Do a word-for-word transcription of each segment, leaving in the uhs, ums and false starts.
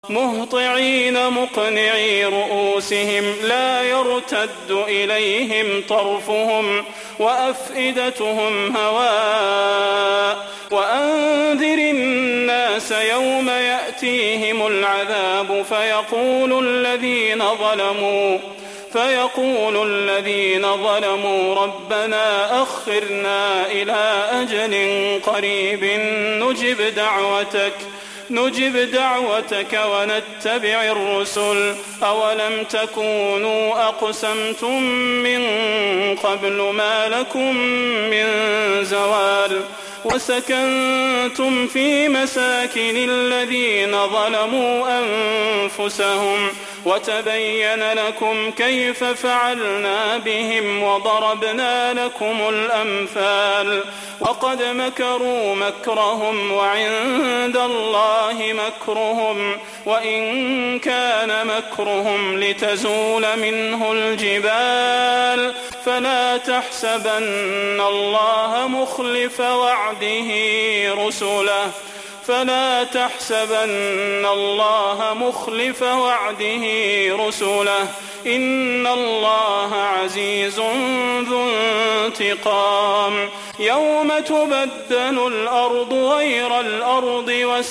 مهطعين مقنعي رؤوسهم لا يرتد إليهم طرفهم وأفئدتهم هواء وأنذر الناس يوم يأتيهم العذاب فيقول الذين ظلموا فيقول الذين ظلموا ربنا أخرنا إلى أجل قريب نجب دعوتك نجب دعوتك ونتبع الرسل أولم تكونوا أقسمتم من قبل ما لكم من زوال وسكنتم في مساكن الذين ظلموا أنفسهم وتبين لكم كيف فعلنا بهم وضربنا لكم الأمثال وقد مكروا مكرهم وعند الله مكرهم وإن كان مكرهم لتزول منه الجبال فلا تحسبن الله مخلف وعده رسله فلا تحسبن الله مخلف وعده رسله إن الله عزيز ذو انتقام يوم تبدل الأرض غير الأرض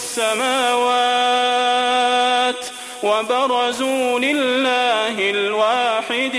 والسماوات وبرزوا لله الواحد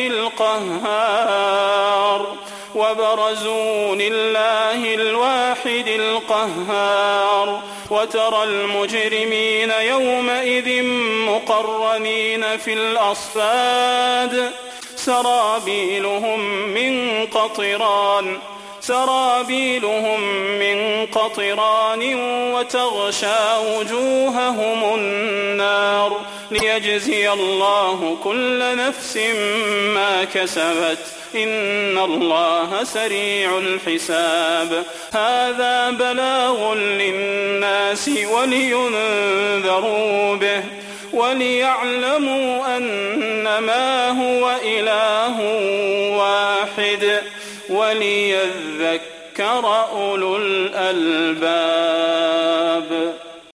القهار وبرزوا لله الواحد القهار وترى المجرمين يومئذ مقرنين في الأصفاد سرابيلهم من قطران سرابيلهم من قطران وتغشى وجوههم النار ليجزي الله كل نفس ما كسبت إن الله سريع الحساب هذا بلاغ للناس ولينذروا به وليعلموا أنما هو إله واحد وليذكر أولو الألباب.